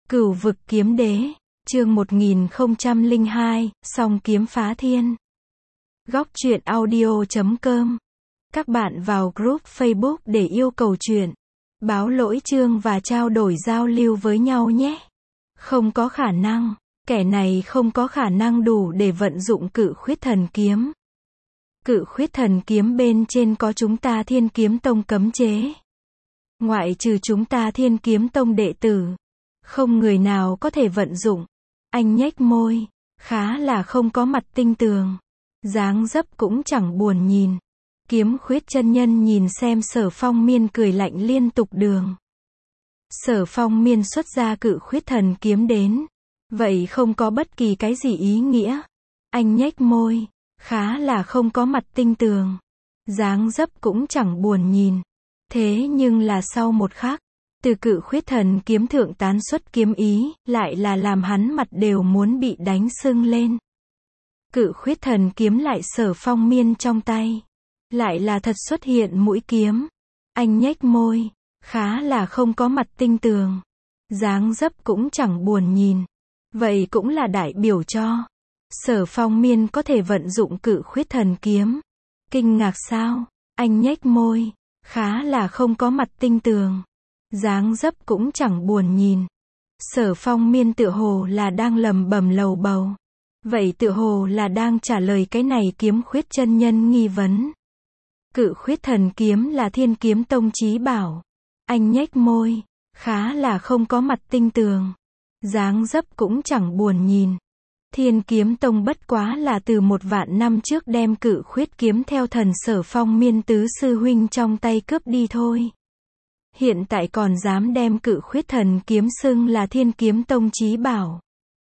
Cửu vực kiếm đế, chương 1002, song kiếm phá thiên. Góc truyện audio.com. Các bạn vào group Facebook để yêu cầu truyện, báo lỗi chương và trao đổi giao lưu với nhau nhé. Không có khả năng, kẻ này không có khả năng đủ để vận dụng cự khuyết thần kiếm. Cự khuyết thần kiếm bên trên có chúng ta Thiên Kiếm Tông cấm chế. Ngoại trừ chúng ta Thiên Kiếm Tông đệ tử, không người nào có thể vận dụng. Anh nhếch môi, khá là không có mặt tinh tường. Dáng dấp cũng chẳng buồn nhìn. Kiếm khuyết chân nhân nhìn xem Sở Phong Miên cười lạnh liên tục đường. Sở Phong Miên xuất ra cự khuyết thần kiếm đến. Vậy không có bất kỳ cái gì ý nghĩa. Anh nhếch môi, khá là không có mặt tinh tường. Dáng dấp cũng chẳng buồn nhìn. Thế nhưng là sau một khắc, từ cự khuyết thần kiếm thượng tán xuất kiếm ý, lại là làm hắn mặt đều muốn bị đánh sưng lên. Cự khuyết thần kiếm lại Sở Phong Miên trong tay. Lại là thật xuất hiện mũi kiếm. Anh nhếch môi, khá là không có mặt tinh tường. Dáng dấp cũng chẳng buồn nhìn. Vậy cũng là đại biểu cho Sở Phong Miên có thể vận dụng cự khuyết thần kiếm. Kinh ngạc sao? Anh nhếch môi, khá là không có mặt tinh tường. Dáng dấp cũng chẳng buồn nhìn. Sở Phong Miên tựa hồ là đang lầm bầm lầu bầu. Vậy tựa hồ là đang trả lời cái này kiếm khuyết chân nhân nghi vấn. Cự khuyết thần kiếm là Thiên Kiếm Tông chí bảo. Anh nhếch môi, khá là không có mặt tinh tường. Dáng dấp cũng chẳng buồn nhìn. Thiên Kiếm Tông bất quá là từ 1.000 năm trước đem cự khuyết kiếm theo thần Sở Phong Miên tứ sư huynh trong tay cướp đi thôi. Hiện tại còn dám đem cự khuyết thần kiếm xưng là Thiên Kiếm Tông chí bảo.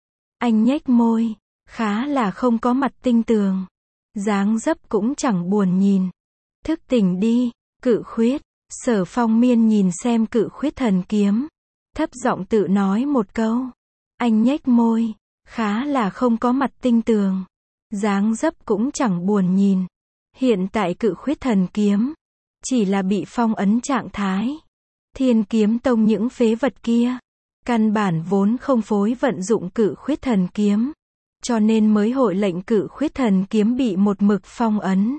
Anh nhếch môi, khá là không có mặt tinh tường. Dáng dấp cũng chẳng buồn nhìn. Thức tỉnh đi, cự khuyết. Sở Phong Miên nhìn xem cự khuyết thần kiếm. Thấp giọng tự nói một câu. Anh nhếch môi, khá là không có mặt tinh tường. Dáng dấp cũng chẳng buồn nhìn. Hiện tại cự khuyết thần kiếm chỉ là bị phong ấn trạng thái. Thiên Kiếm Tông những phế vật kia căn bản vốn không phối vận dụng cự khuyết thần kiếm, cho nên mới hội lệnh cự khuyết thần kiếm bị một mực phong ấn.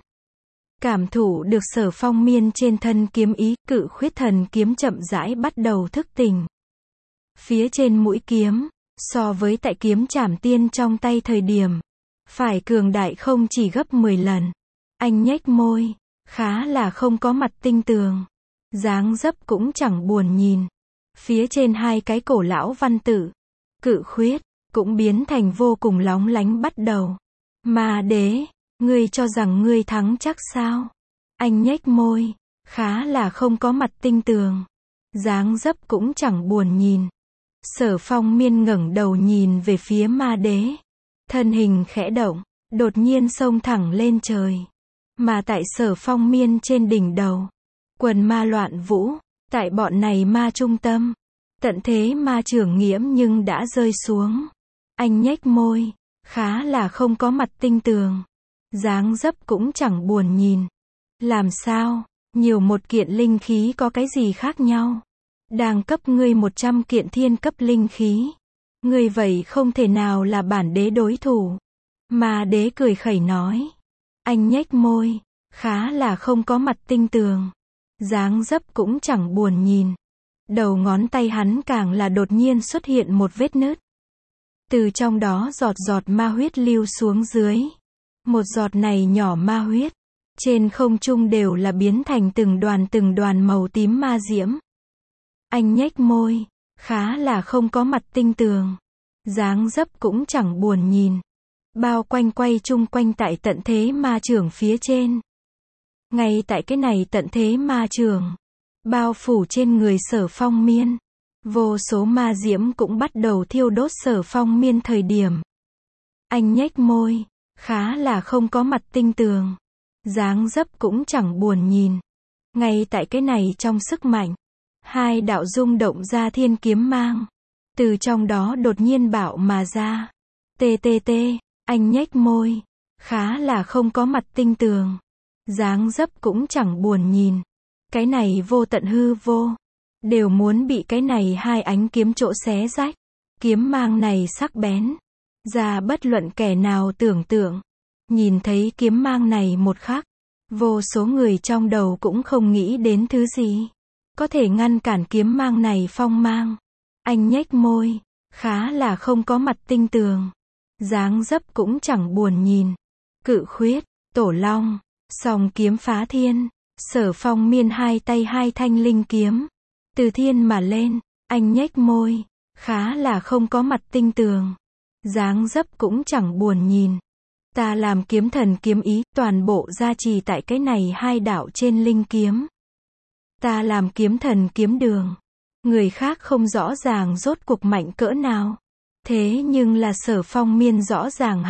Cảm thụ được Sở Phong Miên trên thân kiếm ý, cự khuyết thần kiếm chậm rãi bắt đầu thức tỉnh. Phía trên mũi kiếm, so với tại kiếm trảm tiên trong tay thời điểm, phải cường đại không chỉ gấp 10 lần. Anh nhếch môi, khá là không có mặt tinh tường. Dáng dấp cũng chẳng buồn nhìn. Phía trên hai cái cổ lão văn tự, cự khuyết, cũng biến thành vô cùng lóng lánh bắt đầu. Ma đế, ngươi cho rằng ngươi thắng chắc sao? Anh nhếch môi, khá là không có mặt tinh tường. Dáng dấp cũng chẳng buồn nhìn. Sở Phong Miên ngẩng đầu nhìn về phía ma đế. Thân hình khẽ động, đột nhiên xông thẳng lên trời. Mà tại Sở Phong Miên trên đỉnh đầu, quần ma loạn vũ. Tại bọn này ma trung tâm, tận thế ma trưởng nghiễm nhưng đã rơi xuống. Anh nhếch môi, khá là không có mặt tinh tường. Dáng dấp cũng chẳng buồn nhìn. Làm sao? Nhiều một kiện linh khí có cái gì khác nhau? Đang cấp ngươi 100 kiện thiên cấp linh khí. Ngươi vậy không thể nào là bản đế đối thủ. Ma đế cười khẩy nói. Anh nhếch môi, khá là không có mặt tinh tường. Dáng dấp cũng chẳng buồn nhìn. Đầu ngón tay hắn càng là đột nhiên xuất hiện một vết nứt. Từ trong đó giọt giọt ma huyết lưu xuống dưới. Một giọt này nhỏ ma huyết, trên không trung đều là biến thành từng đoàn màu tím ma diễm. Anh nhếch môi, khá là không có mặt tinh tường. Dáng dấp cũng chẳng buồn nhìn. Bao quanh quay chung quanh tại tận thế ma trưởng phía trên. Ngay tại cái này tận thế ma trưởng, bao phủ trên người Sở Phong Miên. Vô số ma diễm cũng bắt đầu thiêu đốt Sở Phong Miên thời điểm. Anh nhếch môi, khá là không có mặt tinh tường. Dáng dấp cũng chẳng buồn nhìn. Ngay tại cái này trong sức mạnh, hai đạo rung động ra thiên kiếm mang. Từ trong đó đột nhiên bạo mà ra. TTT, anh nhếch môi, khá là không có mặt tinh tường. Dáng dấp cũng chẳng buồn nhìn. Cái này vô tận hư vô, đều muốn bị cái này hai ánh kiếm chỗ xé rách. Kiếm mang này sắc bén, ra bất luận kẻ nào tưởng tượng. Nhìn thấy kiếm mang này một khắc, vô số người trong đầu cũng không nghĩ đến thứ gì có thể ngăn cản kiếm mang này phong mang. Anh nhếch môi, khá là không có mặt tinh tường. Dáng dấp cũng chẳng buồn nhìn. Cự khuyết, tổ long, song kiếm phá thiên. Sở Phong Miên hai tay hai thanh linh kiếm. Từ thiên mà lên, anh nhếch môi, khá là không có mặt tinh tường. Dáng dấp cũng chẳng buồn nhìn. Ta làm kiếm thần kiếm ý, toàn bộ gia trì tại cái này hai đạo trên linh kiếm. Ta làm kiếm thần kiếm đường. Người khác không rõ ràng rốt cuộc mạnh cỡ nào. Thế nhưng là Sở Phong Miên rõ ràng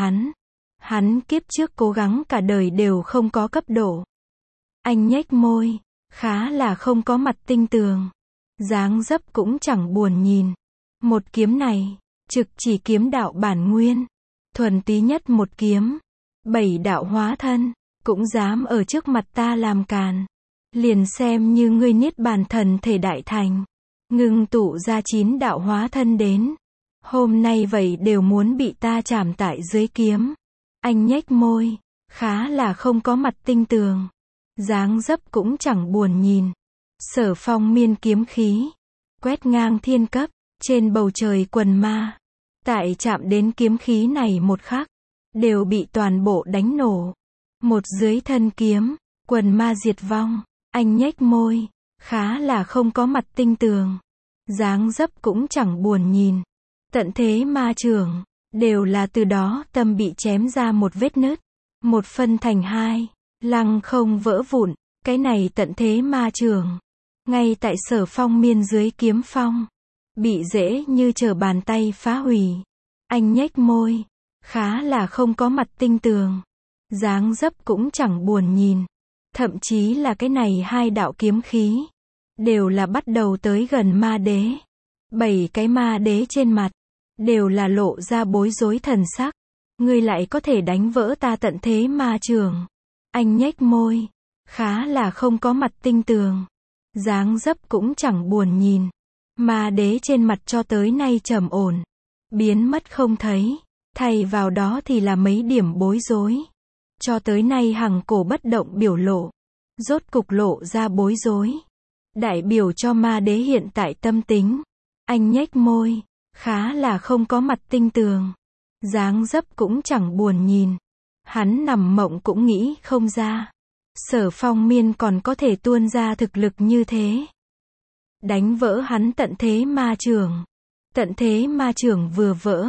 hắn kiếp trước cố gắng cả đời đều không có cấp độ. Anh nhếch môi, khá là không có mặt tinh tường. Dáng dấp cũng chẳng buồn nhìn. Một kiếm này, trực chỉ kiếm đạo bản nguyên. Thuần túy nhất một kiếm. 7 đạo hóa thân, cũng dám ở trước mặt ta làm càn. Liền xem như ngươi niết bàn thần thể đại thành. Ngưng tụ ra 9 đạo hóa thân đến. Hôm nay vậy đều muốn bị ta chảm tại dưới kiếm. Anh nhếch môi, khá là không có mặt tinh tường. Dáng dấp cũng chẳng buồn nhìn. Sở Phong Miên kiếm khí, quét ngang thiên cấp, trên bầu trời quần ma. Tại chạm đến kiếm khí này một khắc, đều bị toàn bộ đánh nổ. Một dưới thân kiếm, quần ma diệt vong. Anh nhếch môi, khá là không có mặt tinh tường. Dáng dấp cũng chẳng buồn nhìn. Tận thế ma trưởng, đều là từ đó tâm bị chém ra một vết nứt. Một phân thành hai, lăng không vỡ vụn. Cái này tận thế ma trưởng, ngay tại Sở Phong Miên dưới kiếm phong, bị dễ như trở bàn tay phá hủy. Anh nhếch môi, khá là không có mặt tinh tường. Dáng dấp cũng chẳng buồn nhìn. Thậm chí là cái này hai đạo kiếm khí, đều là bắt đầu tới gần ma đế. 7 cái ma đế trên mặt, đều là lộ ra bối rối thần sắc. Ngươi lại có thể đánh vỡ ta tận thế ma trường. Anh nhếch môi, khá là không có mặt tinh tường. Dáng dấp cũng chẳng buồn nhìn. Ma đế trên mặt cho tới nay trầm ổn, biến mất không thấy. Thay vào đó thì là mấy điểm bối rối. Cho tới nay hằng cổ bất động biểu lộ, rốt cục lộ ra bối rối. Đại biểu cho ma đế hiện tại tâm tính. Anh nhếch môi, khá là không có mặt tinh tường. Dáng dấp cũng chẳng buồn nhìn. Hắn nằm mộng cũng nghĩ không ra. Sở Phong Miên còn có thể tuôn ra thực lực như thế. Đánh vỡ hắn tận thế ma trưởng. Tận thế ma trưởng vừa vỡ,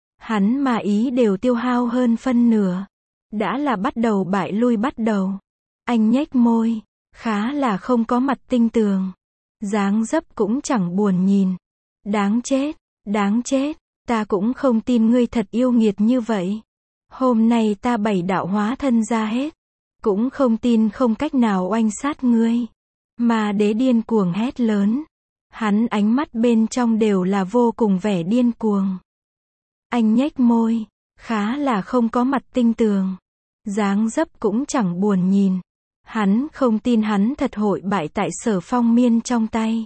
hắn ma ý đều tiêu hao hơn phân nửa. Đã là bắt đầu bại lui bắt đầu. Anh nhếch môi, khá là không có mặt tinh tường. Dáng dấp cũng chẳng buồn nhìn. Đáng chết, ta cũng không tin ngươi thật yêu nghiệt như vậy. Hôm nay ta 7 đạo hóa thân ra hết, cũng không tin không cách nào oanh sát ngươi. Ma đế điên cuồng hét lớn. Hắn ánh mắt bên trong đều là vô cùng vẻ điên cuồng. Anh nhếch môi, khá là không có mặt tinh tường. Dáng dấp cũng chẳng buồn nhìn. Hắn không tin hắn thật hội bại tại Sở Phong Miên trong tay.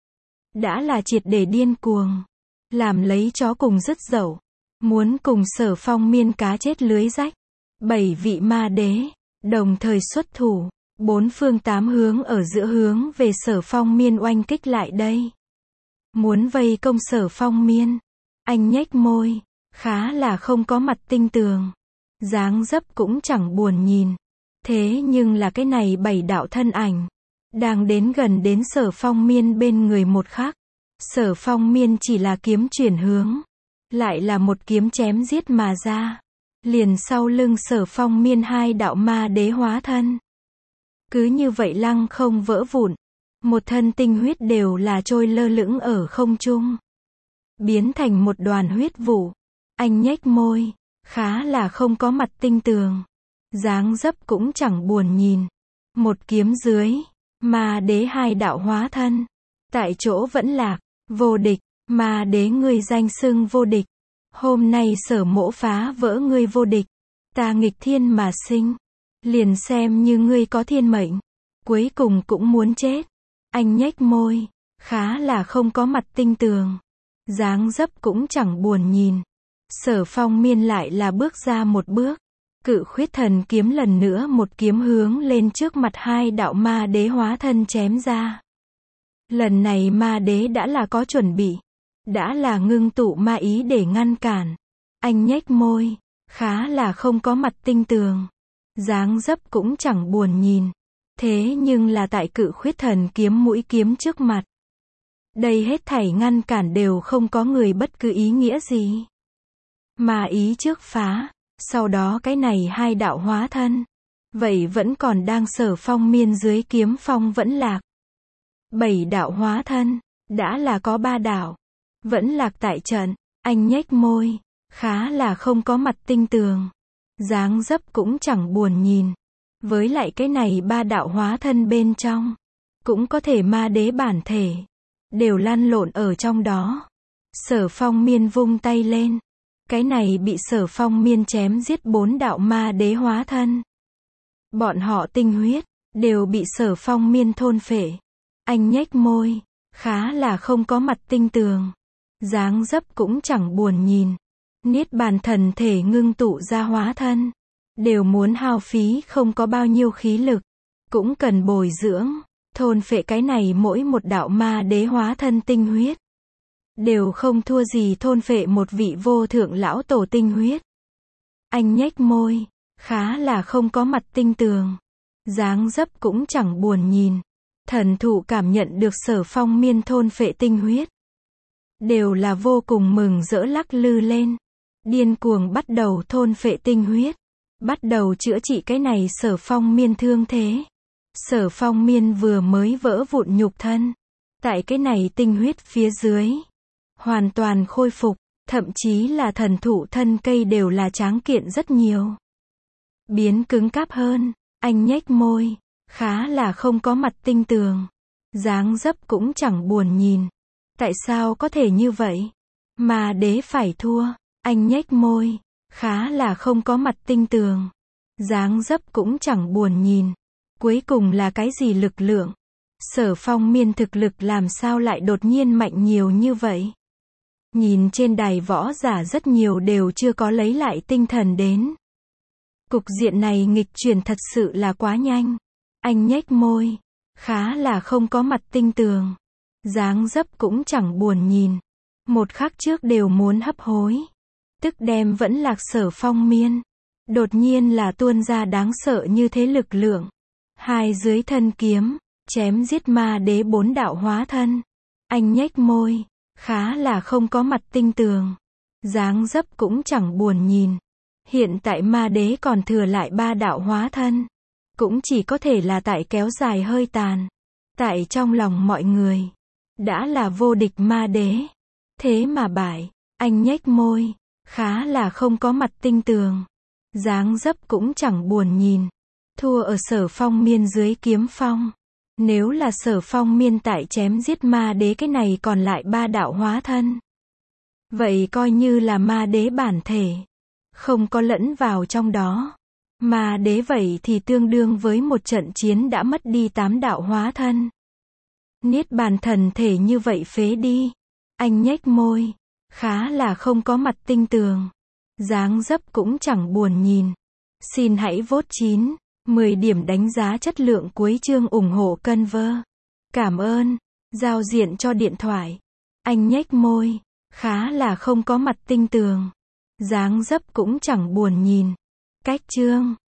Đã là triệt để điên cuồng. Làm lấy chó cùng dứt dậu. Muốn cùng Sở Phong Miên cá chết lưới rách. 7 vị ma đế, đồng thời xuất thủ. 4 phương 8 hướng ở giữa hướng về Sở Phong Miên oanh kích lại đây. Muốn vây công Sở Phong Miên. Anh nhếch môi, khá là không có mặt tinh tường. Dáng dấp cũng chẳng buồn nhìn. Thế nhưng là cái này 7 đạo thân ảnh, đang đến gần đến Sở Phong Miên bên người một khắc. Sở Phong Miên chỉ là kiếm chuyển hướng, lại là một kiếm chém giết mà ra. Liền sau lưng Sở Phong Miên 2 đạo ma đế hóa thân. Cứ như vậy lăng không vỡ vụn. Một thân tinh huyết đều là trôi lơ lửng ở không trung. Biến thành một đoàn huyết vụ. Anh nhếch môi, khá là không có mặt tinh tường. Dáng dấp cũng chẳng buồn nhìn. Một kiếm dưới, ma đế 2 đạo hóa thân. Tại chỗ vẫn lạc, vô địch, ma đế ngươi danh xưng vô địch. Hôm nay Sở Mỗ phá vỡ ngươi vô địch. Ta nghịch thiên mà sinh. Liền xem như ngươi có thiên mệnh, cuối cùng cũng muốn chết. Anh nhếch môi, khá là không có mặt tinh tường. dáng dấp cũng chẳng buồn nhìn. Sở Phong Miên lại là bước ra một bước. Cự Khuyết Thần kiếm lần nữa một kiếm hướng lên trước mặt hai đạo ma đế hóa thân chém ra. Lần này ma đế đã là có chuẩn bị, đã là ngưng tụ ma ý để ngăn cản. Anh nhếch môi, khá là không có mặt tinh tường, dáng dấp cũng chẳng buồn nhìn. Thế nhưng là tại Cự Khuyết Thần kiếm mũi kiếm trước mặt, đây hết thảy ngăn cản đều không có người bất cứ ý nghĩa gì. Ma ý trước phá, sau đó cái này hai đạo hóa thân, vậy vẫn còn đang Sở Phong Miên dưới kiếm phong vẫn lạc. 7 đạo hóa thân, đã là có 3 đạo, vẫn lạc tại trận. Anh nhếch môi, khá là không có mặt tinh tường, dáng dấp cũng chẳng buồn nhìn. Với lại cái này 3 đạo hóa thân bên trong, cũng có thể ma đế bản thể, đều lăn lộn ở trong đó. Sở Phong Miên vung tay lên, cái này bị Sở Phong Miên chém giết 4 đạo ma đế hóa thân. Bọn họ tinh huyết, đều bị Sở Phong Miên thôn phệ. Anh nhếch môi, khá là không có mặt tinh tường, dáng dấp cũng chẳng buồn nhìn. Niết bàn thần thể ngưng tụ ra hóa thân, đều muốn hao phí không có bao nhiêu khí lực, cũng cần bồi dưỡng, thôn phệ cái này mỗi một đạo ma đế hóa thân tinh huyết, đều không thua gì thôn phệ một vị vô thượng lão tổ tinh huyết. Anh nhếch môi, khá là không có mặt tinh tường, dáng dấp cũng chẳng buồn nhìn. Thần thụ cảm nhận được Sở Phong Miên thôn phệ tinh huyết, đều là vô cùng mừng rỡ lắc lư lên, điên cuồng bắt đầu thôn phệ tinh huyết, bắt đầu chữa trị cái này Sở Phong Miên thương thế. Sở Phong Miên vừa mới vỡ vụn nhục thân, tại cái này tinh huyết phía dưới, hoàn toàn khôi phục, thậm chí là thần thụ thân cây đều là tráng kiện rất nhiều, biến cứng cáp hơn. Anh nhếch môi, khá là không có mặt tinh tường, dáng dấp cũng chẳng buồn nhìn. Tại sao có thể như vậy? Ma đế phải thua. Anh nhếch môi, khá là không có mặt tinh tường, dáng dấp cũng chẳng buồn nhìn. Cuối cùng là cái gì lực lượng? Sở Phong Miên thực lực làm sao lại đột nhiên mạnh nhiều như vậy? Nhìn trên đài võ giả rất nhiều đều chưa có lấy lại tinh thần đến. Cục diện này nghịch chuyển thật sự là quá nhanh. Anh nhếch môi, khá là không có mặt tinh tường, dáng dấp cũng chẳng buồn nhìn. Một khắc trước đều muốn hấp hối, tức đem vẫn lạc Sở Phong Miên, đột nhiên là tuôn ra đáng sợ như thế lực lượng. Hai dưới thân kiếm, chém giết ma đế 4 đạo hóa thân. Anh nhếch môi, khá là không có mặt tinh tường, dáng dấp cũng chẳng buồn nhìn. Hiện tại ma đế còn thừa lại 3 đạo hóa thân, cũng chỉ có thể là tại kéo dài hơi tàn. Tại trong lòng mọi người, đã là vô địch ma đế, thế mà bại. Anh nhếch môi, khá là không có mặt tinh tường, dáng dấp cũng chẳng buồn nhìn. Thua ở Sở Phong Miên dưới kiếm phong. Nếu là Sở Phong Miên tại chém giết ma đế cái này còn lại 3 đạo hóa thân, vậy coi như là ma đế bản thể, không có lẫn vào trong đó. Ma đế vậy thì tương đương với một trận chiến đã mất đi 8 đạo hóa thân. Niết bàn thần thể như vậy phế đi. Anh nhếch môi, khá là không có mặt tinh tường, dáng dấp cũng chẳng buồn nhìn. Xin hãy vote 9, 10 điểm đánh giá chất lượng cuối chương ủng hộ Canva. Cảm ơn. Giao diện cho điện thoại. Anh nhếch môi, khá là không có mặt tinh tường, dáng dấp cũng chẳng buồn nhìn. Cách chương